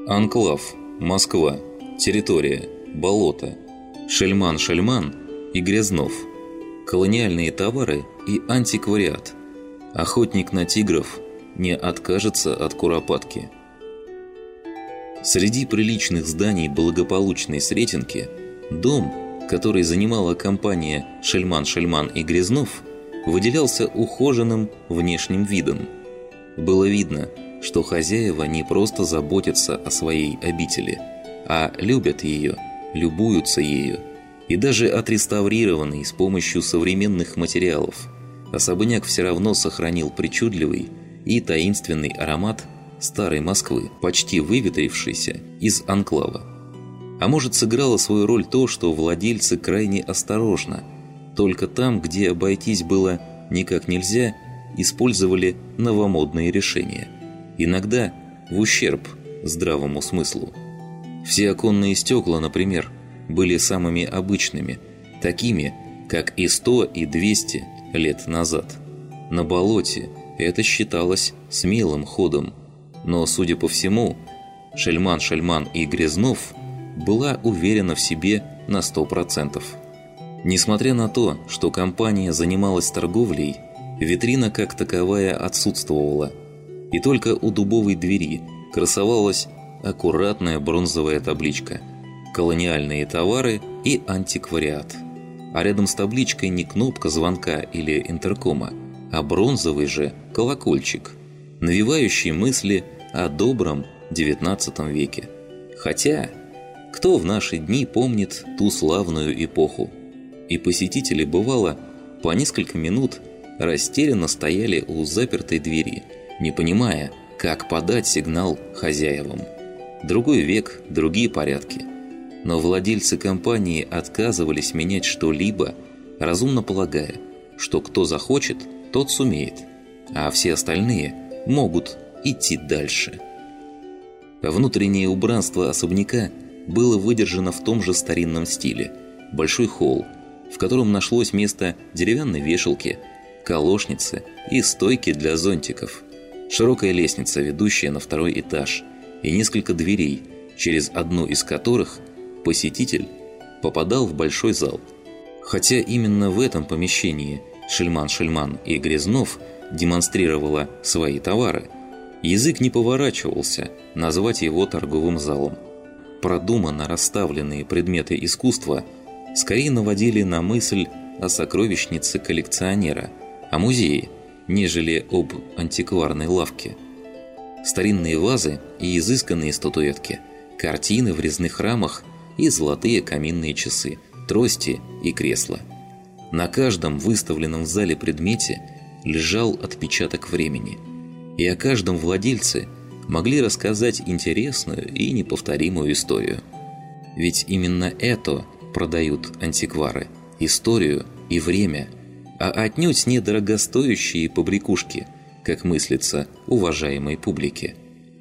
Анклав, Москва, территория, болото, Шельман и Грязнов, колониальные товары и антиквариат. Охотник на тигров не откажется от куропатки. Среди приличных зданий благополучной Сретенки дом, который занимала компания Шельман и Грязнов, выделялся ухоженным внешним видом. Было видно, что хозяева не просто заботятся о своей обители, а любят ее, любуются ею. И даже отреставрированный с помощью современных материалов, особняк все равно сохранил причудливый и таинственный аромат старой Москвы, почти выветрившейся из анклава. А может, сыграло свою роль то, что владельцы крайне осторожно, только там, где обойтись было никак нельзя, использовали новомодные решения. Иногда в ущерб здравому смыслу. Все оконные стекла, например, были самыми обычными, такими, как и 100 и 200 лет назад. На болоте это считалось смелым ходом, но, судя по всему, Шельман и Грязнов была уверена в себе на 100%. Несмотря на то, что компания занималась торговлей, витрина как таковая отсутствовала, и только у дубовой двери красовалась аккуратная бронзовая табличка «Колониальные товары и антиквариат». А рядом с табличкой не кнопка звонка или интеркома, а бронзовый же колокольчик, навевающий мысли о добром XIX веке. Хотя, кто в наши дни помнит ту славную эпоху? И посетители, бывало, по несколько минут растерянно стояли у запертой двери, не понимая, как подать сигнал хозяевам. Другой век, другие порядки. Но владельцы компании отказывались менять что-либо, разумно полагая, что кто захочет, тот сумеет, а все остальные могут идти дальше. Внутреннее убранство особняка было выдержано в том же старинном стиле. Большой холл, в котором нашлось место деревянной вешалки, колошницы и стойки для зонтиков. Широкая лестница, ведущая на второй этаж, и несколько дверей, через одну из которых посетитель попадал в большой зал. Хотя именно в этом помещении Шельман и Грязнов демонстрировала свои товары, язык не поворачивался назвать его торговым залом. Продуманно расставленные предметы искусства скорее наводили на мысль о сокровищнице коллекционера, о музее, нежели об антикварной лавке. Старинные вазы и изысканные статуэтки, картины в резных рамах и золотые каминные часы, трости и кресла. На каждом выставленном в зале предмете лежал отпечаток времени, и о каждом владельце могли рассказать интересную и неповторимую историю. Ведь именно это продают антиквары – историю и время, а отнюдь не дорогостоящие побрякушки, как мыслится уважаемой публике.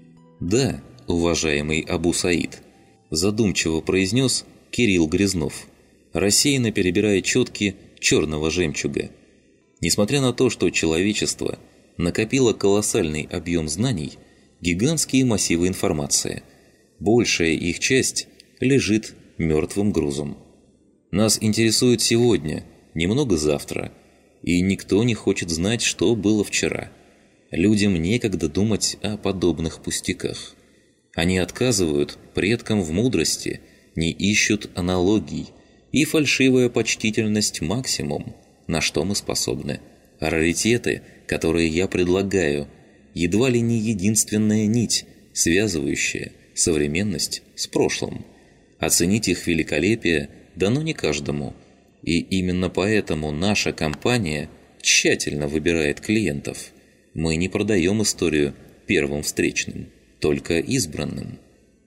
«Да, уважаемый Абу Саид», – задумчиво произнес Кирилл Грязнов, рассеянно перебирая четки черного жемчуга. Несмотря на то, что человечество накопило колоссальный объем знаний, гигантские массивы информации, большая их часть лежит мертвым грузом. Нас интересует сегодня, немного завтра, и никто не хочет знать, что было вчера. Людям некогда думать о подобных пустяках. Они отказывают предкам в мудрости, не ищут аналогий, и фальшивая почтительность максимум, на что мы способны. А раритеты, которые я предлагаю, едва ли не единственная нить, связывающая современность с прошлым. Оценить их великолепие дано не каждому, и именно поэтому наша компания тщательно выбирает клиентов. Мы не продаем историю первым встречным, только избранным.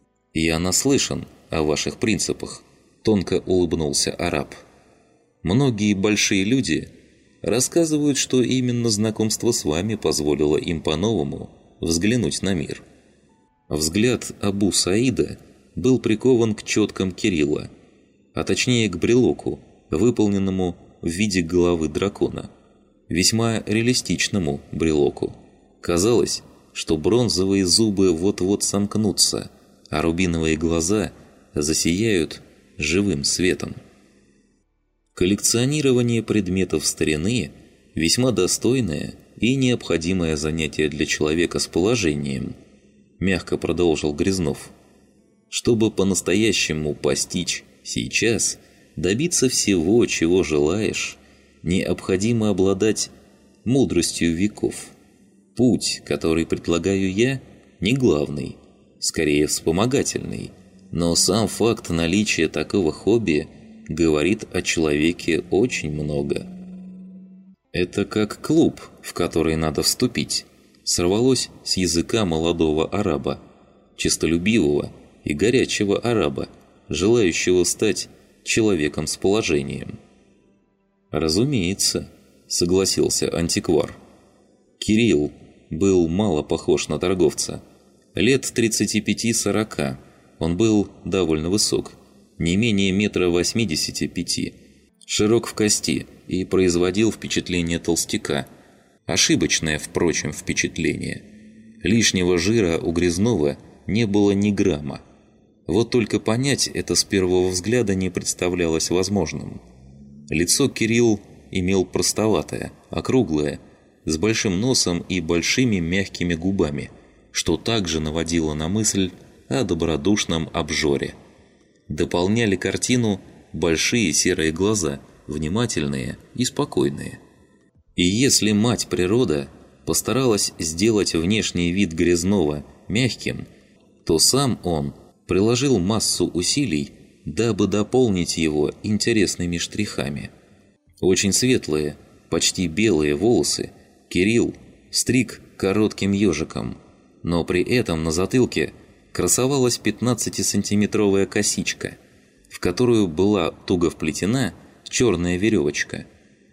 «Я наслышан о ваших принципах», – тонко улыбнулся араб. «Многие большие люди рассказывают, что именно знакомство с вами позволило им по-новому взглянуть на мир». Взгляд Абу Саида был прикован к четкам Кирилла, а точнее к брелоку, выполненному в виде головы дракона. Весьма реалистичному брелоку. Казалось, что бронзовые зубы вот-вот сомкнутся, а рубиновые глаза засияют живым светом. Коллекционирование предметов старины – весьма достойное и необходимое занятие для человека с положением, мягко продолжил Грязнов. Чтобы по-настоящему постичь сейчас, добиться всего, чего желаешь, необходимо обладать мудростью веков. Путь, который предлагаю я, не главный, скорее вспомогательный, но сам факт наличия такого хобби говорит о человеке очень много. Это как клуб, в который надо вступить, сорвалось с языка молодого араба, честолюбивого и горячего араба, желающего стать человеком с положением. «Разумеется», — согласился антиквар. Кирилл был мало похож на торговца. Лет 35-40, он был довольно высок, не менее 1,85 м, широк в кости и производил впечатление толстяка. Ошибочное, впрочем, впечатление. Лишнего жира у Грязнова не было ни грамма. Вот только понять это с первого взгляда не представлялось возможным. Лицо Кирилл имел простоватое, округлое, с большим носом и большими мягкими губами, что также наводило на мысль о добродушном обжоре. Дополняли картину большие серые глаза, внимательные и спокойные. И если мать природа постаралась сделать внешний вид Грязнова мягким, то сам он приложил массу усилий, дабы дополнить его интересными штрихами. Очень светлые, почти белые волосы Кирилл стриг коротким ежиком, но при этом на затылке красовалась 15-сантиметровая косичка, в которую была туго вплетена черная веревочка.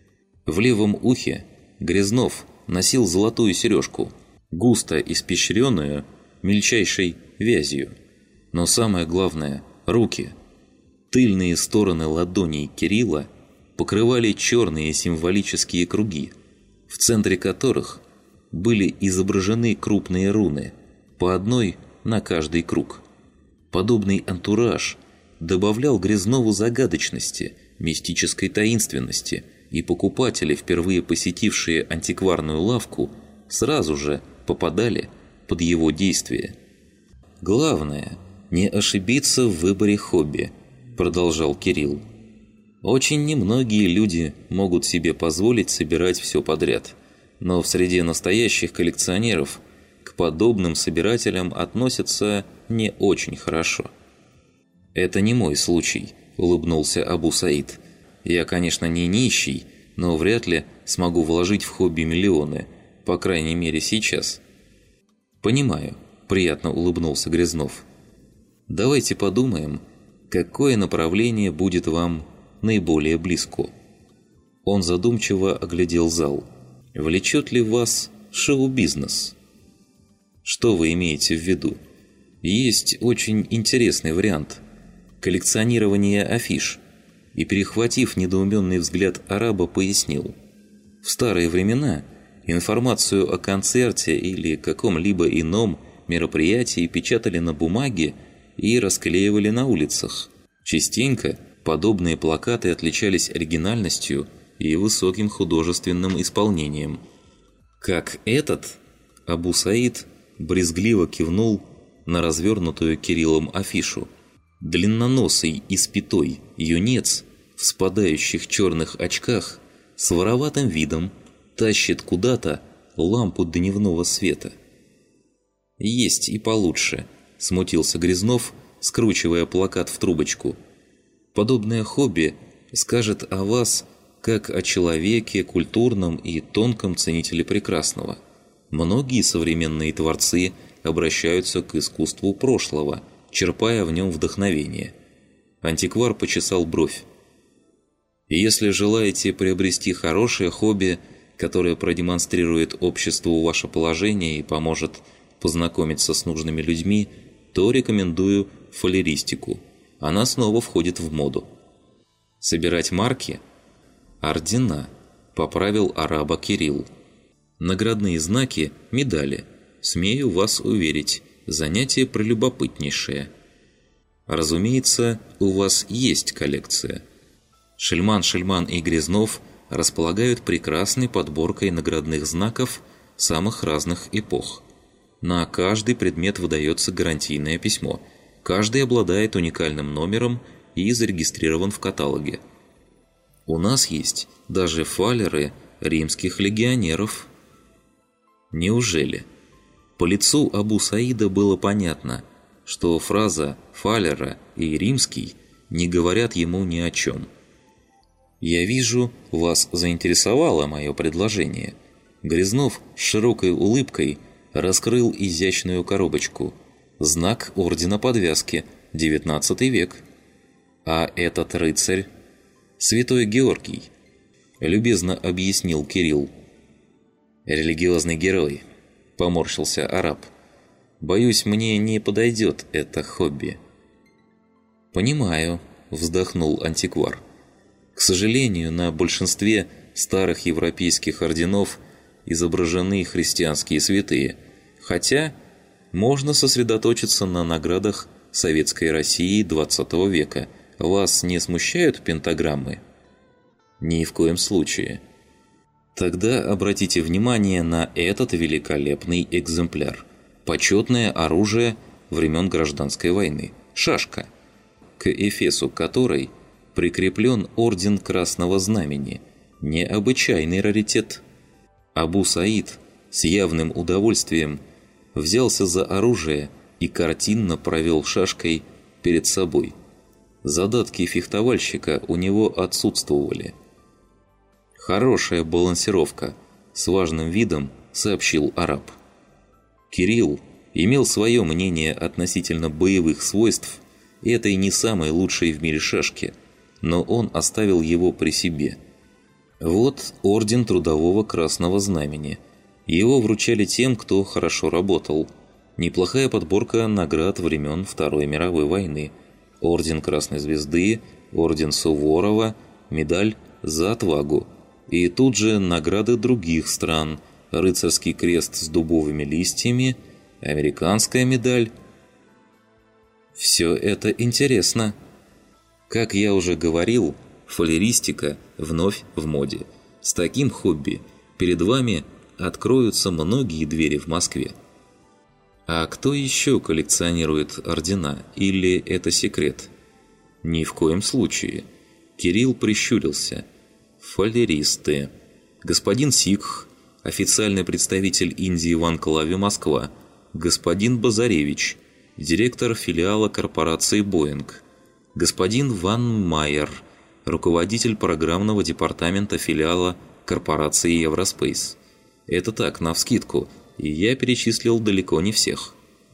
В левом ухе Грязнов носил золотую сережку, густо испещренную мельчайшей вязью. Но самое главное – руки. Тыльные стороны ладоней Кирилла покрывали черные символические круги, в центре которых были изображены крупные руны, по одной на каждый круг. Подобный антураж добавлял Грязнову загадочности, мистической таинственности, и покупатели, впервые посетившие антикварную лавку, сразу же попадали под его действие. «Главное – не ошибиться в выборе хобби», – продолжал Кирилл. «Очень немногие люди могут себе позволить собирать все подряд, но в среде настоящих коллекционеров к подобным собирателям относятся не очень хорошо». «Это не мой случай», – улыбнулся Абу Саид. «Я, конечно, не нищий, но вряд ли смогу вложить в хобби миллионы, по крайней мере сейчас». «Понимаю», – приятно улыбнулся Грязнов. «Давайте подумаем, какое направление будет вам наиболее близко». Он задумчиво оглядел зал. «Влечет ли вас шоу-бизнес?» «Что вы имеете в виду?» «Есть очень интересный вариант – коллекционирование афиш». И, перехватив недоуменный взгляд араба, пояснил. В старые времена информацию о концерте или каком-либо ином мероприятии печатали на бумаге и расклеивали на улицах. Частенько подобные плакаты отличались оригинальностью и высоким художественным исполнением. Как этот, Абу Саид брезгливо кивнул на развернутую Кириллом афишу. Длинноносый испятой юнец в спадающих черных очках с вороватым видом тащит куда-то лампу дневного света. «Есть и получше», – смутился Грязнов, скручивая плакат в трубочку. «Подобное хобби скажет о вас как о человеке, культурном и тонком ценителе прекрасного. Многие современные творцы обращаются к искусству прошлого, черпая в нем вдохновение». Антиквар почесал бровь. «Если желаете приобрести хорошее хобби, которое продемонстрирует обществу ваше положение и поможет познакомиться с нужными людьми, то рекомендую фалеристику. Она снова входит в моду». «Собирать марки?» «Ордена», – поправил араба Кирилл. «Наградные знаки, медали. Смею вас уверить, занятие прелюбопытнейшее. Разумеется, у вас есть коллекция. Шельман, Шельман и Грязнов располагают прекрасной подборкой наградных знаков самых разных эпох. На каждый предмет выдается гарантийное письмо. Каждый обладает уникальным номером и зарегистрирован в каталоге. У нас есть даже фалеры римских легионеров. Неужели? По лицу Абу Саида было понятно, что фраза «фалера» и «римский» не говорят ему ни о чем. «Я вижу, вас заинтересовало мое предложение». Грязнов с широкой улыбкой раскрыл изящную коробочку. Знак ордена подвязки, 19 век. А этот рыцарь? Святой Георгий, любезно объяснил Кирилл. Религиозный герой, поморщился араб. Боюсь, мне не подойдет это хобби. Понимаю, вздохнул антиквар. К сожалению, на большинстве старых европейских орденов изображены христианские святые, хотя можно сосредоточиться на наградах Советской России XX века. Вас не смущают пентаграммы? Ни в коем случае. Тогда обратите внимание на этот великолепный экземпляр. Почетное оружие времен Гражданской войны. Шашка, к эфесу которой прикреплен орден Красного Знамени. Необычайный раритет. Абу Саид с явным удовольствием взялся за оружие и картинно провел шашкой перед собой. Задатки фехтовальщика у него отсутствовали. «Хорошая балансировка», – с важным видом сообщил араб. Кирилл имел свое мнение относительно боевых свойств этой не самой лучшей в мире шашки, но он оставил его при себе. Вот орден Трудового Красного Знамени. Его вручали тем, кто хорошо работал. Неплохая подборка наград времен Второй мировой войны. Орден Красной Звезды, орден Суворова, медаль «За отвагу». И тут же награды других стран. Рыцарский крест с дубовыми листьями, американская медаль. Все это интересно. Как я уже говорил, фалеристика вновь в моде. С таким хобби перед вами откроются многие двери в Москве. А кто еще коллекционирует ордена, или это секрет? Ни в коем случае. Кирилл прищурился. Фалеристы. Господин Сикх, официальный представитель Индии в анклаве Москва. Господин Базаревич, директор филиала корпорации «Боинг». Господин Ван Майер, руководитель программного департамента филиала корпорации «Евроспейс». Это так, навскидку, и я перечислил далеко не всех.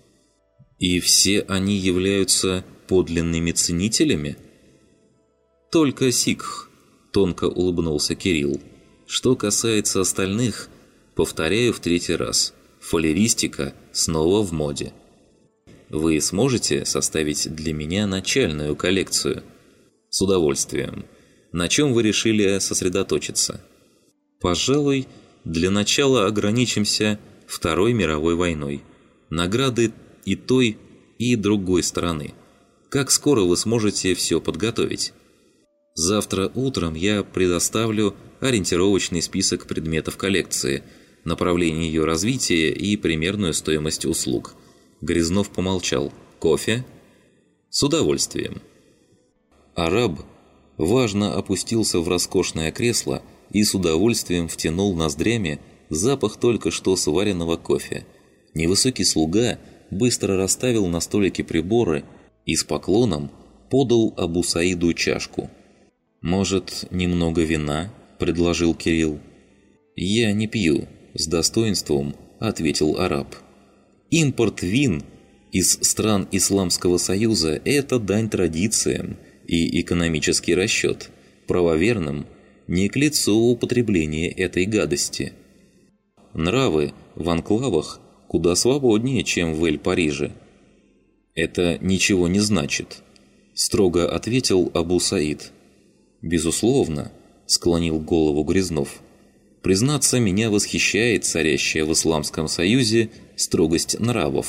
И все они являются подлинными ценителями? Только Сикх, тонко улыбнулся Кирилл. Что касается остальных, повторяю в третий раз, фалеристика снова в моде. Вы сможете составить для меня начальную коллекцию? С удовольствием. На чем вы решили сосредоточиться? Пожалуй, для начала ограничимся Второй мировой войной. Награды и той, и другой стороны. Как скоро вы сможете все подготовить? Завтра утром я предоставлю ориентировочный список предметов коллекции, направление ее развития и примерную стоимость услуг. Грязнов помолчал. Кофе? С удовольствием. Араб важно опустился в роскошное кресло и с удовольствием втянул ноздрями запах только что сваренного кофе. Невысокий слуга быстро расставил на столике приборы и с поклоном подал Абу Саиду чашку. «Может, немного вина?» – предложил Кирилл. «Я не пью», – с достоинством ответил араб. «Импорт вин из стран Исламского Союза – это дань традициям и экономический расчет. Правоверным не к лицу употребление этой гадости. Нравы в анклавах куда свободнее, чем в Эль-Париже». «Это ничего не значит», – строго ответил Абу Саид. «Безусловно», – склонил голову Грязнов. «Признаться, меня восхищает царящая в Исламском Союзе строгость нравов.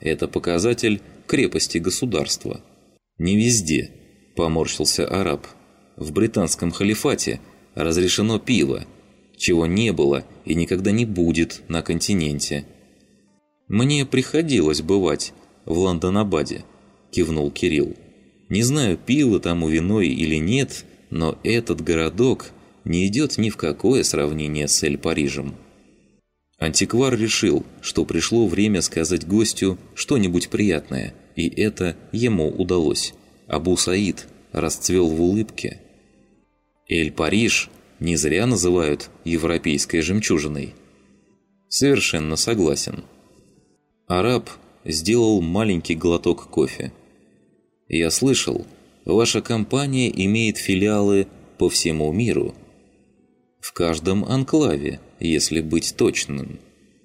это показатель крепости государства. Не везде, поморщился араб. В британском халифате разрешено пиво, чего не было и никогда не будет на континенте. «Мне приходилось бывать в Лондонабаде», – кивнул Кирилл. «Не знаю, пиво тому виной или нет, но этот городок не идет ни в какое сравнение с Эль-Парижем». Антиквар решил, что пришло время сказать гостю что-нибудь приятное, и это ему удалось. Абу Саид расцвел в улыбке. «Эль-Париж не зря называют европейской жемчужиной». «Совершенно согласен». Араб сделал маленький глоток кофе. «Я слышал, ваша компания имеет филиалы по всему миру. В каждом анклаве, если быть точным.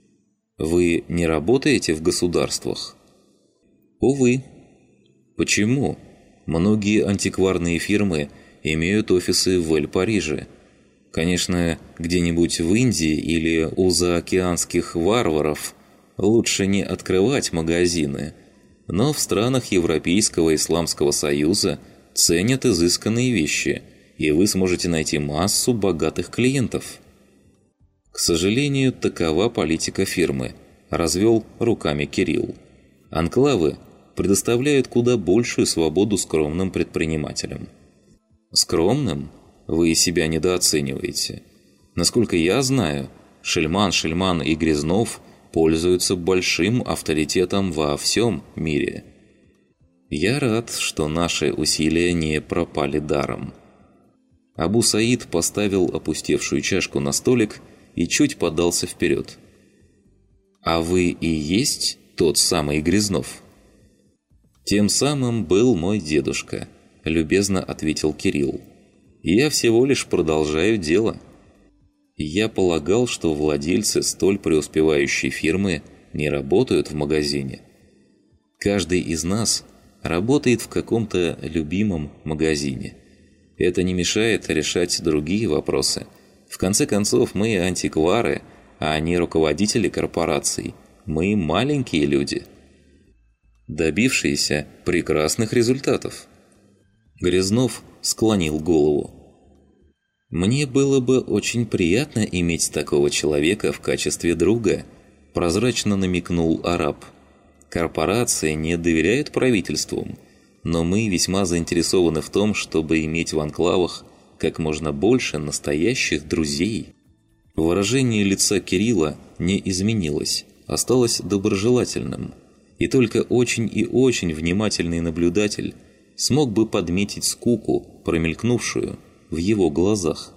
Вы не работаете в государствах?» «Увы». «Почему? Многие антикварные фирмы имеют офисы в Эль-Париже. Конечно, где-нибудь в Индии или у заокеанских варваров лучше не открывать магазины, но в странах Европейского Исламского Союза ценят изысканные вещи, и вы сможете найти массу богатых клиентов». «К сожалению, такова политика фирмы», – развел руками Кирилл. «Анклавы предоставляют куда большую свободу скромным предпринимателям». «Скромным? Вы себя недооцениваете. Насколько я знаю, Шельман и Грязнов пользуются большим авторитетом во всем мире. Я рад, что наши усилия не пропали даром». Абу Саид поставил опустевшую чашку на столик и чуть подался вперед. «А вы и есть тот самый Грязнов?» «Тем самым был мой дедушка», – любезно ответил Кирилл. «Я всего лишь продолжаю дело». Я полагал, что владельцы столь преуспевающей фирмы не работают в магазине. Каждый из нас работает в каком-то любимом магазине. Это не мешает решать другие вопросы. В конце концов, мы антиквары, а не руководители корпораций. Мы маленькие люди, добившиеся прекрасных результатов. Грязнов склонил голову. «Мне было бы очень приятно иметь такого человека в качестве друга», – прозрачно намекнул араб. «Корпорации не доверяют правительствам, но мы весьма заинтересованы в том, чтобы иметь в анклавах как можно больше настоящих друзей». Выражение лица Кирилла не изменилось, осталось доброжелательным, и только очень и очень внимательный наблюдатель смог бы подметить скуку, промелькнувшую в его глазах.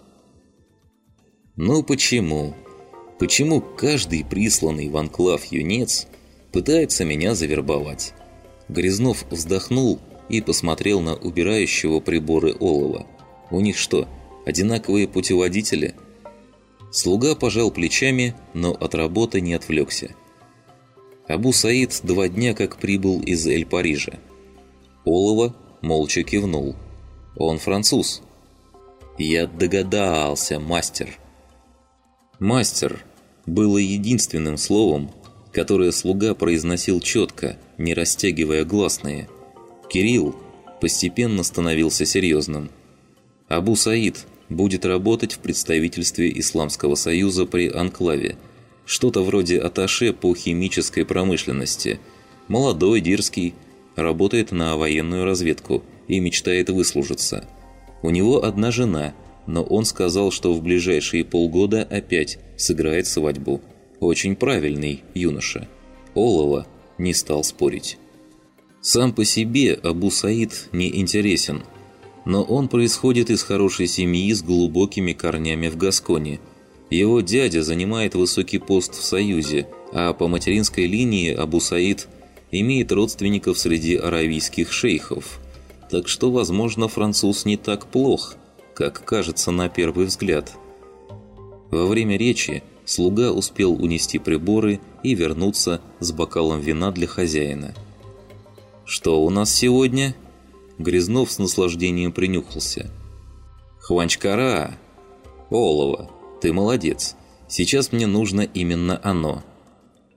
«Ну почему? Почему каждый присланный в анклав юнец пытается меня завербовать?» Грязнов вздохнул и посмотрел на убирающего приборы олова. «У них что, одинаковые путеводители?» Слуга пожал плечами, но от работы не отвлекся. Абу Саид 2 дня как прибыл из Эль-Парижа. Олова молча кивнул. «Он француз». «Я догадался, мастер». «Мастер» было единственным словом, которое слуга произносил четко, не растягивая гласные. Кирилл постепенно становился серьезным. «Абу Саид будет работать в представительстве Исламского Союза при анклаве. Что-то вроде атташе по химической промышленности. Молодой, дерзкий, работает на военную разведку и мечтает выслужиться. У него одна жена, но он сказал, что в ближайшие полгода опять сыграет свадьбу. Очень правильный юноша». Олова не стал спорить. Сам по себе Абу Саид не интересен, но он происходит из хорошей семьи с глубокими корнями в Гасконе. Его дядя занимает высокий пост в Союзе, а по материнской линии Абу Саид имеет родственников среди аравийских шейхов. Так что, возможно, француз не так плох, как кажется на первый взгляд. Во время речи слуга успел унести приборы и вернуться с бокалом вина для хозяина. «Что у нас сегодня?» Грязнов с наслаждением принюхался. «Хванчкара! Олова, ты молодец. Сейчас мне нужно именно оно».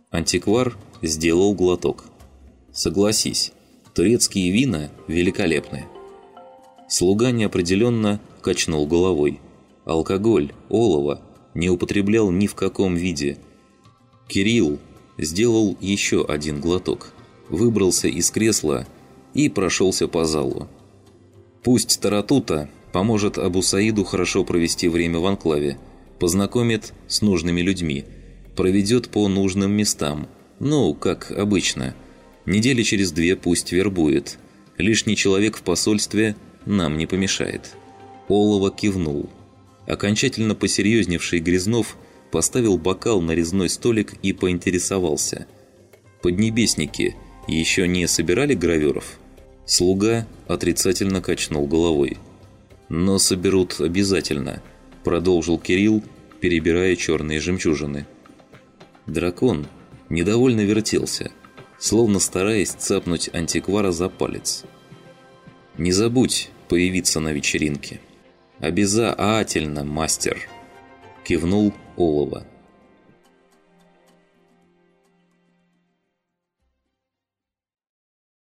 Антиквар сделал глоток. Согласись, турецкие вина великолепны. Слуга неопределенно качнул головой. Алкоголь, олово не употреблял ни в каком виде. Кирилл сделал еще один глоток, выбрался из кресла и прошелся по залу. Пусть Таратута поможет Абу Саиду хорошо провести время в анклаве, познакомит с нужными людьми, проведет по нужным местам, ну, как обычно. Недели через 2 пусть вербует. Лишний человек в посольстве нам не помешает. Олова кивнул. Окончательно посерьезневший Грязнов поставил бокал на резной столик и поинтересовался. «Поднебесники еще не собирали граверов?» Слуга отрицательно качнул головой. «Но соберут обязательно», – продолжил Кирилл, перебирая черные жемчужины. Дракон недовольно вертелся, словно стараясь цапнуть антиквара за палец. «Не забудь появиться на вечеринке». «Обязательно, мастер!» – кивнул Олова.